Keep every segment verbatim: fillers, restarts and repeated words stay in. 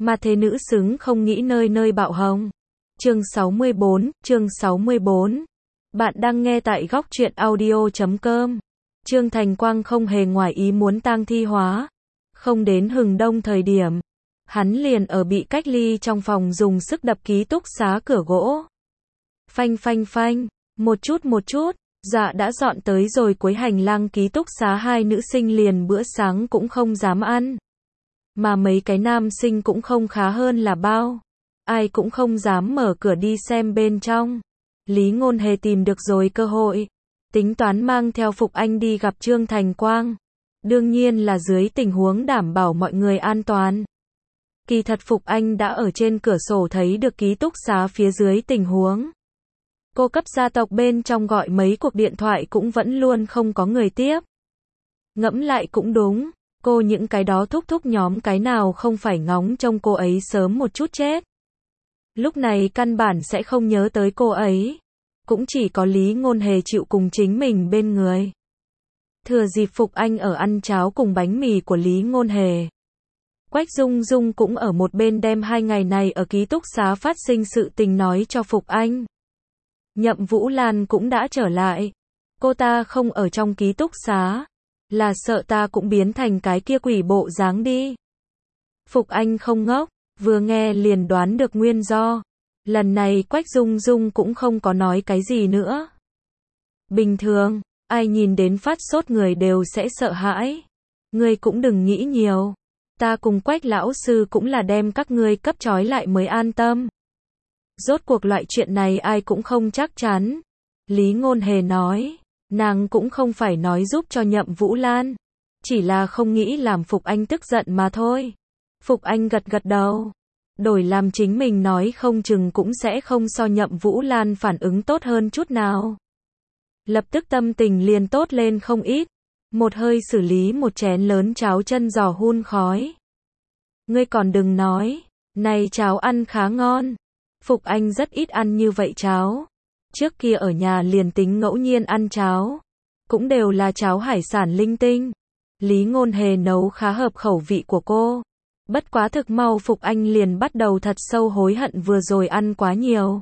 Mà thế nữ xứng không nghĩ nơi nơi bạo hồng. Chương sáu mươi bốn, chương sáu mươi bốn. Bạn đang nghe tại góc truyện audio chấm com. Trương Thành Quang không hề ngoài ý muốn tang thi hóa. Không đến hừng đông thời điểm, hắn liền ở bị cách ly trong phòng dùng sức đập ký túc xá cửa gỗ. Phanh phanh phanh, một chút một chút, dạ đã dọn tới rồi cuối hành lang ký túc xá hai nữ sinh liền bữa sáng cũng không dám ăn. Mà mấy cái nam sinh cũng không khá hơn là bao. Ai cũng không dám mở cửa đi xem bên trong. Lý Ngôn Hề tìm được rồi cơ hội. Tính toán mang theo Phục Anh đi gặp Trương Thành Quang. Đương nhiên là dưới tình huống đảm bảo mọi người an toàn. Kỳ thật Phục Anh đã ở trên cửa sổ thấy được ký túc xá phía dưới tình huống. Cô cấp gia tộc bên trong gọi mấy cuộc điện thoại cũng vẫn luôn không có người tiếp. Ngẫm lại cũng đúng. Cô những cái đó thúc thúc nhóm cái nào không phải ngóng trông cô ấy sớm một chút chết. Lúc này căn bản sẽ không nhớ tới cô ấy. Cũng chỉ có Lý Ngôn Hề chịu cùng chính mình bên người. Thừa dịp Phục Anh ở ăn cháo cùng bánh mì của Lý Ngôn Hề. Quách Dung Dung cũng ở một bên đem hai ngày này ở ký túc xá phát sinh sự tình nói cho Phục Anh. Nhậm Vũ Lan cũng đã trở lại. Cô ta không ở trong ký túc xá. Là sợ ta cũng biến thành cái kia quỷ bộ dáng đi. Phục Anh không ngốc, vừa nghe liền đoán được nguyên do. Lần này Quách Dung Dung cũng không có nói cái gì nữa. Bình thường, ai nhìn đến phát sốt người đều sẽ sợ hãi. Ngươi cũng đừng nghĩ nhiều. Ta cùng Quách lão sư cũng là đem các ngươi cấp trói lại mới an tâm. Rốt cuộc loại chuyện này ai cũng không chắc chắn. Lý Ngôn Hề nói. Nàng cũng không phải nói giúp cho Nhậm Vũ Lan. Chỉ là không nghĩ làm Phục Anh tức giận mà thôi. Phục Anh gật gật đầu. Đổi làm chính mình nói không chừng cũng sẽ không so Nhậm Vũ Lan phản ứng tốt hơn chút nào. Lập tức tâm tình liền tốt lên không ít. Một hơi xử lý một chén lớn cháo chân giò hun khói. Ngươi còn đừng nói. Này cháo ăn khá ngon. Phục Anh rất ít ăn như vậy cháo. Trước kia ở nhà liền tính ngẫu nhiên ăn cháo. Cũng đều là cháo hải sản linh tinh. Lý Ngôn Hề nấu khá hợp khẩu vị của cô. Bất quá thực mau Phục Anh liền bắt đầu thật sâu hối hận vừa rồi ăn quá nhiều.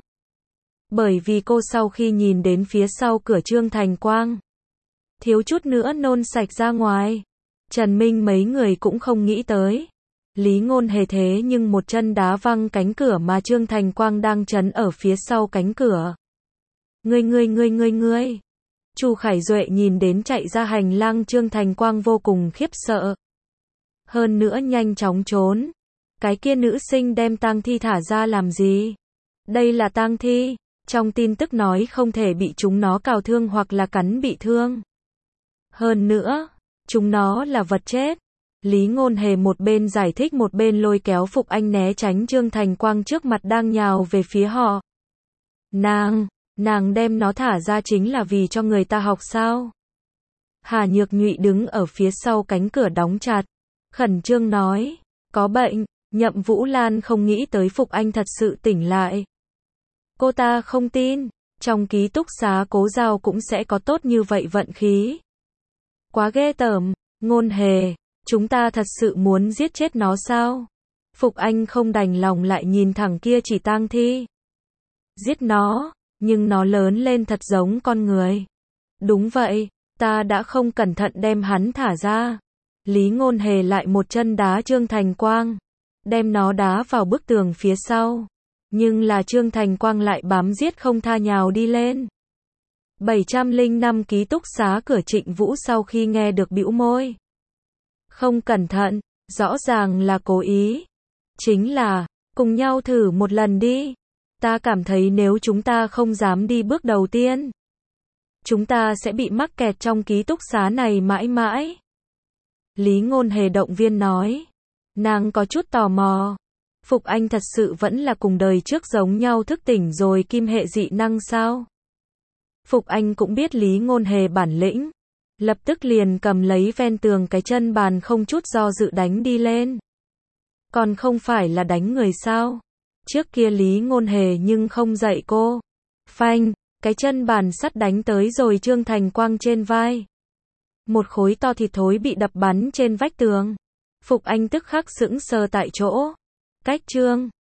Bởi vì cô sau khi nhìn đến phía sau cửa Trương Thành Quang. Thiếu chút nữa nôn sạch ra ngoài. Trần Minh mấy người cũng không nghĩ tới. Lý Ngôn Hề thế nhưng một chân đá văng cánh cửa mà Trương Thành Quang đang trấn ở phía sau cánh cửa. Ngươi ngươi ngươi ngươi ngươi. Chu Khải Duệ nhìn đến chạy ra hành lang Trương Thành Quang vô cùng khiếp sợ. Hơn nữa nhanh chóng trốn. Cái kia nữ sinh đem tang thi thả ra làm gì? Đây là tang thi. Trong tin tức nói không thể bị chúng nó cào thương hoặc là cắn bị thương. Hơn nữa, chúng nó là vật chết. Lý Ngôn Hề một bên giải thích một bên lôi kéo Phục Anh né tránh Trương Thành Quang trước mặt đang nhào về phía họ. Nàng, nàng đem nó thả ra chính là vì cho người ta học sao? Hà Nhược Nhụy đứng ở phía sau cánh cửa đóng chặt. Khẩn trương nói, có bệnh. Nhậm Vũ Lan không nghĩ tới Phục Anh thật sự tỉnh lại. Cô ta không tin, trong ký túc xá Cố Giao cũng sẽ có tốt như vậy vận khí. Quá ghê tởm. Ngôn Hề, chúng ta thật sự muốn giết chết nó sao? Phục Anh không đành lòng lại nhìn thẳng kia chỉ tang thi. Giết nó, nhưng nó lớn lên thật giống con người. Đúng vậy, ta đã không cẩn thận đem hắn thả ra. Lý Ngôn Hề lại một chân đá Trương Thành Quang, đem nó đá vào bức tường phía sau. Nhưng là Trương Thành Quang lại bám giết không tha nhào đi lên. bảy trăm lẻ năm ký túc xá cửa Trịnh Vũ sau khi nghe được bĩu môi. Không cẩn thận, rõ ràng là cố ý. Chính là, cùng nhau thử một lần đi. Ta cảm thấy nếu chúng ta không dám đi bước đầu tiên, chúng ta sẽ bị mắc kẹt trong ký túc xá này mãi mãi. Lý Ngôn Hề động viên nói. Nàng có chút tò mò. Phục Anh thật sự vẫn là cùng đời trước giống nhau thức tỉnh rồi kim hệ dị năng sao? Phục Anh cũng biết Lý Ngôn Hề bản lĩnh. Lập tức liền cầm lấy ven tường cái chân bàn không chút do dự đánh đi lên. Còn không phải là đánh người sao? Trước kia Lý Ngôn Hề nhưng không dạy cô. Phanh, cái chân bàn sắt đánh tới rồi Trương Thành Quang trên vai. Một khối to thịt thối bị đập bắn trên vách tường. Phục Anh tức khắc sững sờ tại chỗ. Cách chương